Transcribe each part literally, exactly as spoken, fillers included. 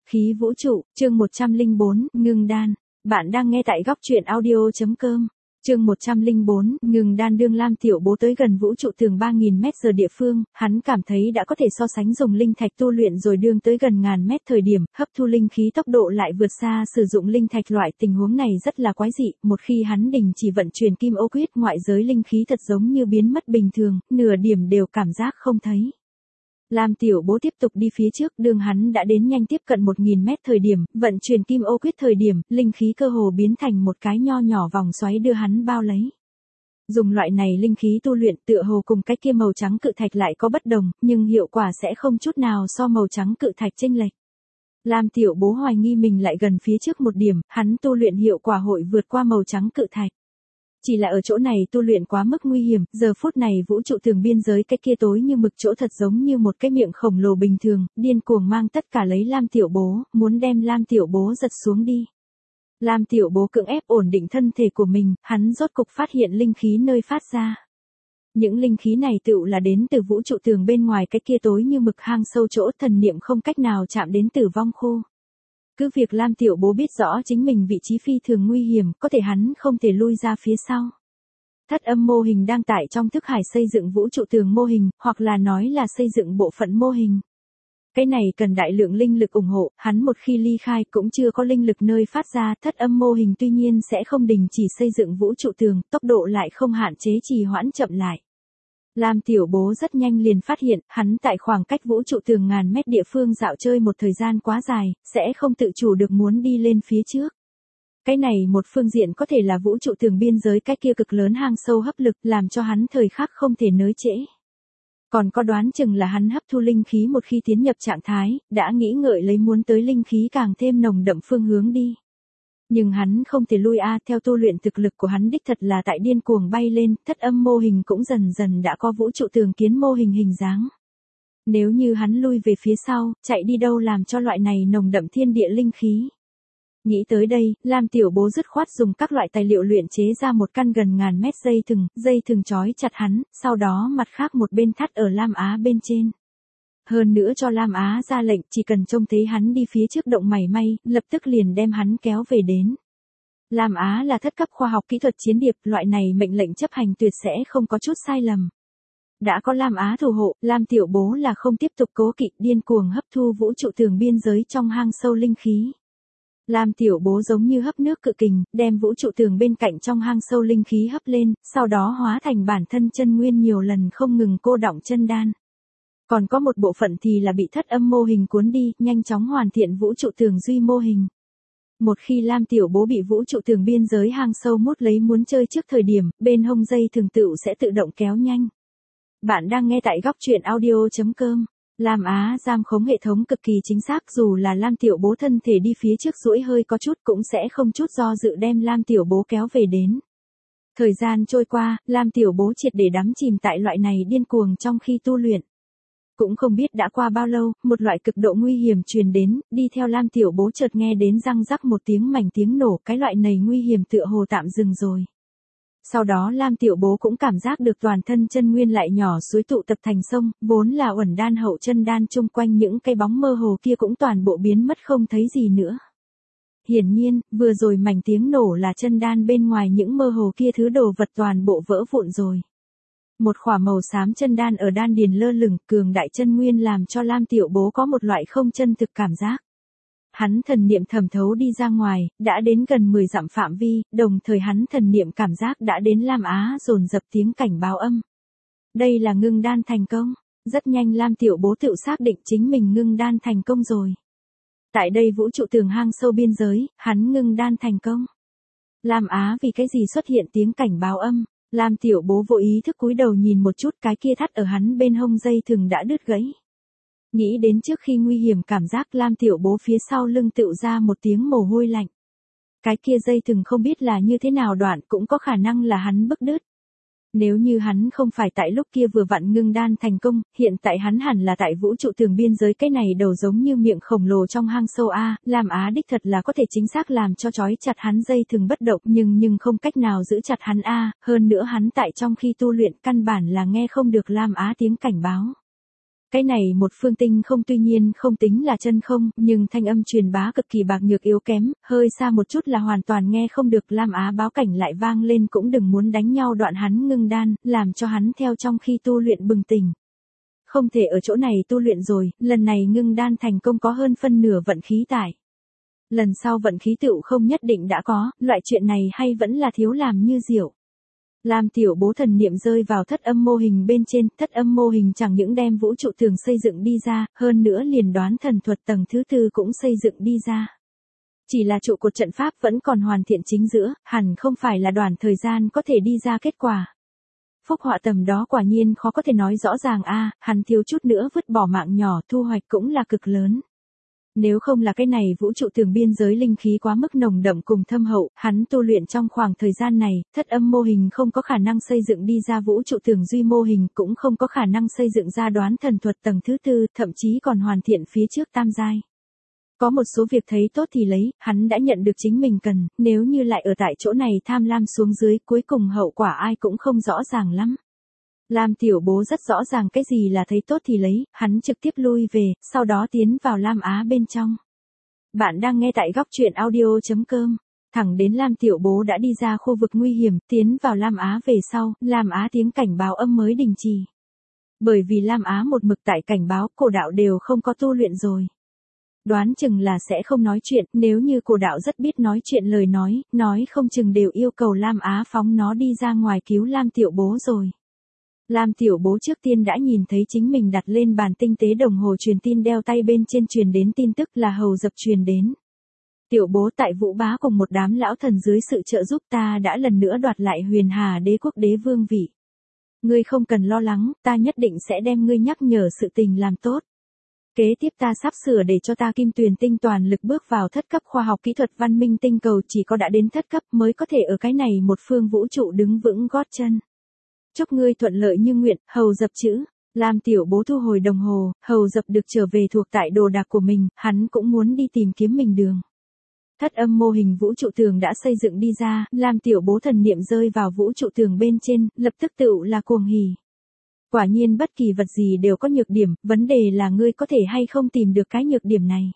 Khí vũ trụ, chương một trăm lẻ bốn, ngưng đan. Bạn đang nghe tại góc truyện audio.com. Chương một trăm lẻ bốn, ngừng đan. Đương Lam Tiểu Bố tới gần vũ trụ tường ba nghìn mét giờ địa phương, hắn cảm thấy đã có thể so sánh dùng linh thạch tu luyện rồi. Đương tới gần ngàn mét thời điểm, hấp thu linh khí tốc độ lại vượt xa sử dụng linh thạch. Loại tình huống này rất là quái dị, một khi hắn đình chỉ vận chuyển kim ô quyết, ngoại giới linh khí thật giống như biến mất bình thường, nửa điểm đều cảm giác không thấy. Lam Tiểu Bố tiếp tục đi phía trước, đương hắn đã đến nhanh tiếp cận một nghìn mét thời điểm, vận chuyển kim ô quyết thời điểm, linh khí cơ hồ biến thành một cái nho nhỏ vòng xoáy đưa hắn bao lấy. Dùng loại này linh khí tu luyện tựa hồ cùng cái kia màu trắng cự thạch lại có bất đồng, nhưng hiệu quả sẽ không chút nào so màu trắng cự thạch chênh lệch. Lam Tiểu Bố hoài nghi mình lại gần phía trước một điểm, hắn tu luyện hiệu quả hội vượt qua màu trắng cự thạch. Chỉ là ở chỗ này tu luyện quá mức nguy hiểm, giờ phút này vũ trụ tường biên giới cái kia tối như mực chỗ thật giống như một cái miệng khổng lồ bình thường, điên cuồng mang tất cả lấy Lam Tiểu Bố, muốn đem Lam Tiểu Bố giật xuống đi. Lam Tiểu Bố cưỡng ép ổn định thân thể của mình, hắn rốt cục phát hiện linh khí nơi phát ra. Những linh khí này tựu là đến từ vũ trụ tường bên ngoài cái kia tối như mực hang sâu chỗ thần niệm không cách nào chạm đến tử vong khô. Cứ việc Lam Tiểu Bố biết rõ chính mình vị trí phi thường nguy hiểm, có thể hắn không thể lui ra phía sau. Thất âm mô hình đang tại trong thức hải xây dựng vũ trụ tường mô hình, hoặc là nói là xây dựng bộ phận mô hình. Cái này cần đại lượng linh lực ủng hộ, hắn một khi ly khai cũng chưa có linh lực nơi phát ra. Thất âm mô hình tuy nhiên sẽ không đình chỉ xây dựng vũ trụ tường, tốc độ lại không hạn chế trì hoãn chậm lại. Lam Tiểu Bố rất nhanh liền phát hiện, hắn tại khoảng cách vũ trụ tường ngàn mét địa phương dạo chơi một thời gian quá dài, sẽ không tự chủ được muốn đi lên phía trước. Cái này một phương diện có thể là vũ trụ tường biên giới cái kia cực lớn hang sâu hấp lực làm cho hắn thời khắc không thể nới trễ. Còn có đoán chừng là hắn hấp thu linh khí một khi tiến nhập trạng thái, đã nghĩ ngợi lấy muốn tới linh khí càng thêm nồng đậm phương hướng đi. Nhưng hắn không thể lui a, theo tu luyện thực lực của hắn đích thật là tại điên cuồng bay lên, thất âm mô hình cũng dần dần đã có vũ trụ tường kiến mô hình hình dáng. Nếu như hắn lui về phía sau, chạy đi đâu làm cho loại này nồng đậm thiên địa linh khí. Nghĩ tới đây, Lam Tiểu Bố dứt khoát dùng các loại tài liệu luyện chế ra một căn gần ngàn mét dây thừng, dây thừng trói chặt hắn, sau đó mặt khác một bên thắt ở Lam Á bên trên. Hơn nữa cho Lam Á ra lệnh chỉ cần trông thấy hắn đi phía trước động mảy may, lập tức liền đem hắn kéo về đến. Lam Á là thất cấp khoa học kỹ thuật chiến điệp, loại này mệnh lệnh chấp hành tuyệt sẽ không có chút sai lầm. Đã có Lam Á thủ hộ, Lam Tiểu Bố là không tiếp tục cố kỵ điên cuồng hấp thu vũ trụ tường biên giới trong hang sâu linh khí. Lam Tiểu Bố giống như hấp nước cự kình, đem vũ trụ tường bên cạnh trong hang sâu linh khí hấp lên, sau đó hóa thành bản thân chân nguyên nhiều lần không ngừng cô đọng chân đan. Còn có một bộ phận thì là bị thất âm mô hình cuốn đi, nhanh chóng hoàn thiện vũ trụ tường duy mô hình. Một khi Lam Tiểu Bố bị vũ trụ tường biên giới hang sâu mút lấy muốn chơi trước thời điểm, bên hông dây thường tựu sẽ tự động kéo nhanh. Bạn đang nghe tại góc truyện audio.com. Lam Á giam khống hệ thống cực kỳ chính xác, dù là Lam Tiểu Bố thân thể đi phía trước duỗi hơi có chút cũng sẽ không chút do dự đem Lam Tiểu Bố kéo về đến. Thời gian trôi qua, Lam Tiểu Bố triệt để đắm chìm tại loại này điên cuồng trong khi tu luyện. Cũng không biết đã qua bao lâu, một loại cực độ nguy hiểm truyền đến, đi theo Lam Tiểu Bố chợt nghe đến răng rắc một tiếng mảnh tiếng nổ, cái loại này nguy hiểm tựa hồ tạm dừng rồi. Sau đó Lam Tiểu Bố cũng cảm giác được toàn thân chân nguyên lại nhỏ suối tụ tập thành sông, vốn là uẩn đan hậu chân đan chung quanh những cái bóng mơ hồ kia cũng toàn bộ biến mất không thấy gì nữa. Hiển nhiên, vừa rồi mảnh tiếng nổ là chân đan bên ngoài những mơ hồ kia thứ đồ vật toàn bộ vỡ vụn rồi. Một khỏa màu xám chân đan ở đan điền lơ lửng, cường đại chân nguyên làm cho Lam Tiểu Bố có một loại không chân thực cảm giác. Hắn thần niệm thẩm thấu đi ra ngoài, đã đến gần mười dặm phạm vi, đồng thời hắn thần niệm cảm giác đã đến Lam Á dồn dập tiếng cảnh báo âm. Đây là ngưng đan thành công. Rất nhanh Lam Tiểu Bố tự xác định chính mình ngưng đan thành công rồi. Tại đây vũ trụ tường hang sâu biên giới, hắn ngưng đan thành công. Lam Á vì cái gì xuất hiện tiếng cảnh báo âm? Lam Tiểu Bố vô ý thức cúi đầu nhìn một chút, cái kia thắt ở hắn bên hông dây thừng đã đứt gãy. Nghĩ đến trước khi nguy hiểm cảm giác, Lam Tiểu Bố phía sau lưng tựu ra một tiếng mồ hôi lạnh. Cái kia dây thừng không biết là như thế nào đoạn, cũng có khả năng là hắn bức đứt. Nếu như hắn không phải tại lúc kia vừa vặn ngưng đan thành công, hiện tại hắn hẳn là tại vũ trụ tường biên giới, cái này đầu giống như miệng khổng lồ trong hang sâu a, Lam Á đích thật là có thể chính xác làm cho trói chặt hắn dây thừng bất động, nhưng nhưng không cách nào giữ chặt hắn a, hơn nữa hắn tại trong khi tu luyện căn bản là nghe không được Lam Á tiếng cảnh báo. Cái này một phương tinh không tuy nhiên không tính là chân không, nhưng thanh âm truyền bá cực kỳ bạc nhược yếu kém, hơi xa một chút là hoàn toàn nghe không được. Lam Á báo cảnh lại vang lên cũng đừng muốn đánh nhau đoạn hắn ngưng đan, làm cho hắn theo trong khi tu luyện bừng tỉnh. Không thể ở chỗ này tu luyện rồi, lần này ngưng đan thành công có hơn phân nửa vận khí tại. Lần sau vận khí tựu không nhất định đã có, loại chuyện này hay vẫn là thiếu làm như diệu. Lam tiểu bố thần niệm rơi vào thất âm mô hình bên trên, thất âm mô hình chẳng những đem vũ trụ tường xây dựng đi ra, hơn nữa liền đoán thần thuật tầng thứ tư cũng xây dựng đi ra. Chỉ là trụ cột trận pháp vẫn còn hoàn thiện chính giữa, hẳn không phải là đoạn thời gian có thể đi ra kết quả. Phúc họa tầm đó quả nhiên khó có thể nói rõ ràng a, hắn thiếu chút nữa vứt bỏ mạng nhỏ, thu hoạch cũng là cực lớn. Nếu không là cái này vũ trụ tường biên giới linh khí quá mức nồng đậm cùng thâm hậu, hắn tu luyện trong khoảng thời gian này, thất âm mô hình không có khả năng xây dựng đi ra vũ trụ tường duy mô hình, cũng không có khả năng xây dựng ra đoán thần thuật tầng thứ tư, thậm chí còn hoàn thiện phía trước tam giai. Có một số việc thấy tốt thì lấy, hắn đã nhận được chính mình cần, nếu như lại ở tại chỗ này tham lam xuống dưới, cuối cùng hậu quả ai cũng không rõ ràng lắm. Lam tiểu bố rất rõ ràng cái gì là thấy tốt thì lấy, hắn trực tiếp lui về, sau đó tiến vào Lam Á bên trong. Bạn đang nghe tại góc truyện audio chấm com. Thẳng đến Lam tiểu bố đã đi ra khu vực nguy hiểm, tiến vào Lam Á về sau, Lam Á tiếng cảnh báo âm mới đình chỉ. Bởi vì Lam Á một mực tại cảnh báo, cổ đạo đều không có tu luyện rồi. Đoán chừng là sẽ không nói chuyện, nếu như cổ đạo rất biết nói chuyện lời nói, nói không chừng đều yêu cầu Lam Á phóng nó đi ra ngoài cứu Lam tiểu bố rồi. Lam tiểu bố trước tiên đã nhìn thấy chính mình đặt lên bàn tinh tế đồng hồ truyền tin đeo tay bên trên truyền đến tin tức là hầu dập truyền đến. Tiểu bố tại Vũ Bá cùng một đám lão thần dưới sự trợ giúp ta đã lần nữa đoạt lại Huyền Hà Đế quốc đế vương vị. Ngươi không cần lo lắng, ta nhất định sẽ đem ngươi nhắc nhở sự tình làm tốt. Kế tiếp ta sắp sửa để cho ta Kim Tuyền tinh toàn lực bước vào thất cấp khoa học kỹ thuật văn minh tinh cầu, chỉ có đã đến thất cấp mới có thể ở cái này một phương vũ trụ đứng vững gót chân. Chúc ngươi thuận lợi như nguyện, hầu dập chữ. Lam tiểu bố thu hồi đồng hồ, hầu dập được trở về thuộc tại đồ đạc của mình, hắn cũng muốn đi tìm kiếm mình đường. Thất âm mô hình vũ trụ tường đã xây dựng đi ra, Lam tiểu bố thần niệm rơi vào vũ trụ tường bên trên, lập tức tựu là cuồng hỉ. Quả nhiên bất kỳ vật gì đều có nhược điểm, vấn đề là ngươi có thể hay không tìm được cái nhược điểm này.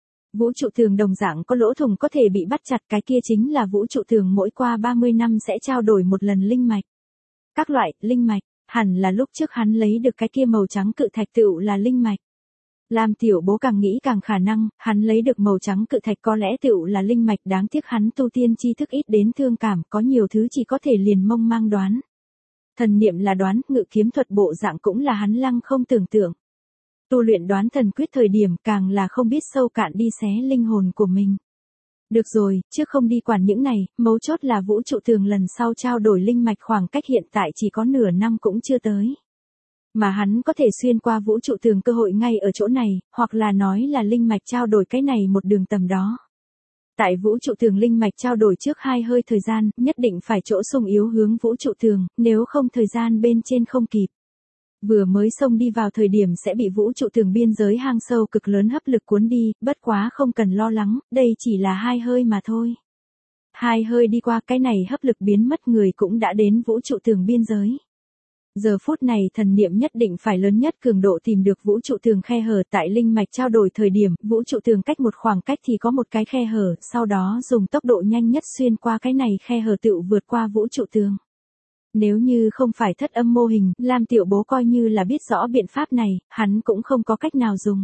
Vũ trụ tường đồng dạng có lỗ thủng có thể bị bắt chặt, cái kia chính là vũ trụ tường mỗi qua ba mươi năm sẽ trao đổi một lần linh mạch. Các loại, linh mạch, hẳn là lúc trước hắn lấy được cái kia màu trắng cự thạch tựu là linh mạch. Lam tiểu bố càng nghĩ càng khả năng, hắn lấy được màu trắng cự thạch có lẽ tựu là linh mạch, đáng tiếc hắn tu tiên tri thức ít đến thương cảm, có nhiều thứ chỉ có thể liền mông mang đoán. Thần niệm là đoán, ngự kiếm thuật bộ dạng cũng là hắn lăng không tưởng tượng. Tu luyện đoán thần quyết thời điểm càng là không biết sâu cạn đi xé linh hồn của mình. Được rồi, trước không đi quản những này, mấu chốt là vũ trụ tường lần sau trao đổi linh mạch khoảng cách hiện tại chỉ có nửa năm cũng chưa tới. Mà hắn có thể xuyên qua vũ trụ tường cơ hội ngay ở chỗ này, hoặc là nói là linh mạch trao đổi cái này một đường tầm đó. Tại vũ trụ tường linh mạch trao đổi trước hai hơi thời gian, nhất định phải chỗ sung yếu hướng vũ trụ tường, nếu không thời gian bên trên không kịp. Vừa mới xông đi vào thời điểm sẽ bị vũ trụ tường biên giới hang sâu cực lớn hấp lực cuốn đi, bất quá không cần lo lắng, đây chỉ là hai hơi mà thôi. Hai hơi đi qua cái này hấp lực biến mất người cũng đã đến vũ trụ tường biên giới. Giờ phút này thần niệm nhất định phải lớn nhất cường độ tìm được vũ trụ tường khe hở, tại linh mạch trao đổi thời điểm, vũ trụ tường cách một khoảng cách thì có một cái khe hở, sau đó dùng tốc độ nhanh nhất xuyên qua cái này khe hở tựu vượt qua vũ trụ tường. Nếu như không phải thất âm mô hình, Lam tiểu bố coi như là biết rõ biện pháp này, hắn cũng không có cách nào dùng.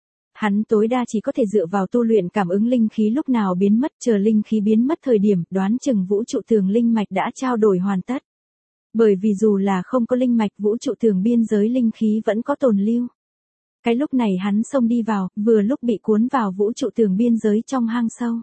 Hắn tối đa chỉ có thể dựa vào tu luyện cảm ứng linh khí lúc nào biến mất, chờ linh khí biến mất thời điểm, đoán chừng vũ trụ tường linh mạch đã trao đổi hoàn tất. Bởi vì dù là không có linh mạch, vũ trụ tường biên giới linh khí vẫn có tồn lưu. Cái lúc này hắn xông đi vào, vừa lúc bị cuốn vào vũ trụ tường biên giới trong hang sâu.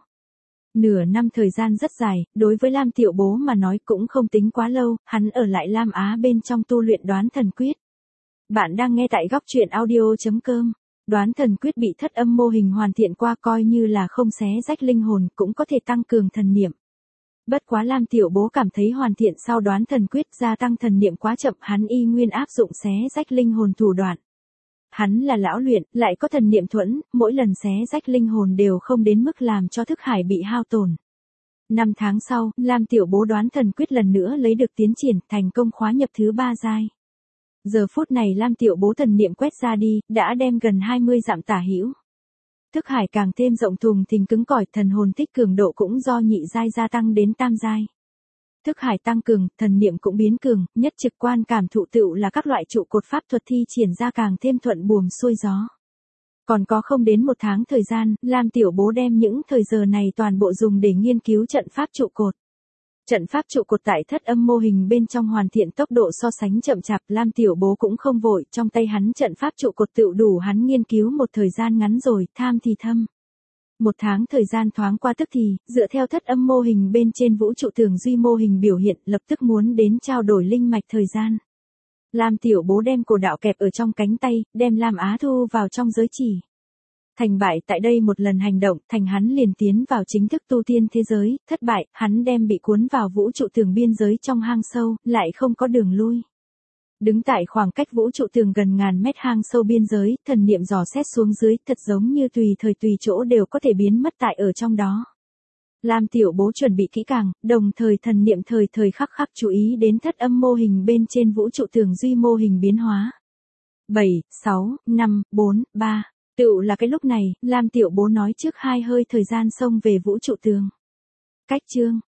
Nửa năm thời gian rất dài, đối với Lam tiểu bố mà nói cũng không tính quá lâu, hắn ở lại Lam Á bên trong tu luyện đoán thần quyết. Bạn đang nghe tại góc truyện audio chấm com. Đoán thần quyết bị thất âm mô hình hoàn thiện qua, coi như là không xé rách linh hồn cũng có thể tăng cường thần niệm. Bất quá Lam tiểu bố cảm thấy hoàn thiện sau đoán thần quyết gia tăng thần niệm quá chậm, hắn y nguyên áp dụng xé rách linh hồn thủ đoạn. Hắn là lão luyện, lại có thần niệm thuẫn, mỗi lần xé rách linh hồn đều không đến mức làm cho thức hải bị hao tổn. Năm tháng sau, Lam tiểu bố đoán thần quyết lần nữa lấy được tiến triển, thành công khóa nhập thứ ba giai. Giờ phút này Lam Tiểu Bố thần niệm quét ra đi, đã đem gần hai mươi dặm tả hữu. Thức hải càng thêm rộng thùng thình cứng cỏi, thần hồn tích cường độ cũng do nhị giai gia tăng đến tam giai. Thức hải tăng cường, thần niệm cũng biến cường, nhất trực quan cảm thụ tựu là các loại trụ cột pháp thuật thi triển ra càng thêm thuận buồm xuôi gió. Còn có không đến một tháng thời gian, Lam Tiểu Bố đem những thời giờ này toàn bộ dùng để nghiên cứu trận pháp trụ cột. Trận pháp trụ cột tại thất âm mô hình bên trong hoàn thiện tốc độ so sánh chậm chạp, Lam Tiểu Bố cũng không vội, trong tay hắn trận pháp trụ cột tựu đủ hắn nghiên cứu một thời gian ngắn rồi, tham thì thâm. Một tháng thời gian thoáng qua tức thì, dựa theo thất âm mô hình bên trên vũ trụ tường duy mô hình biểu hiện, lập tức muốn đến trao đổi linh mạch thời gian. Lam Tiểu Bố đem cổ đạo kẹp ở trong cánh tay, đem Lam Á thu vào trong giới chỉ. Thành bại tại đây một lần hành động, thành hắn liền tiến vào chính thức tu tiên thế giới, thất bại, hắn đem bị cuốn vào vũ trụ tường biên giới trong hang sâu, lại không có đường lui. Đứng tại khoảng cách vũ trụ tường gần ngàn mét hang sâu biên giới, thần niệm dò xét xuống dưới, thật giống như tùy thời tùy chỗ đều có thể biến mất tại ở trong đó. Lam Tiểu Bố chuẩn bị kỹ càng, đồng thời thần niệm thời thời khắc khắc chú ý đến thất âm mô hình bên trên vũ trụ tường duy mô hình biến hóa. bảy, sáu, năm, bốn, ba. Tựu là cái lúc này, Lam Tiểu Bố nói trước hai hơi thời gian xông về vũ trụ tường. Cách chương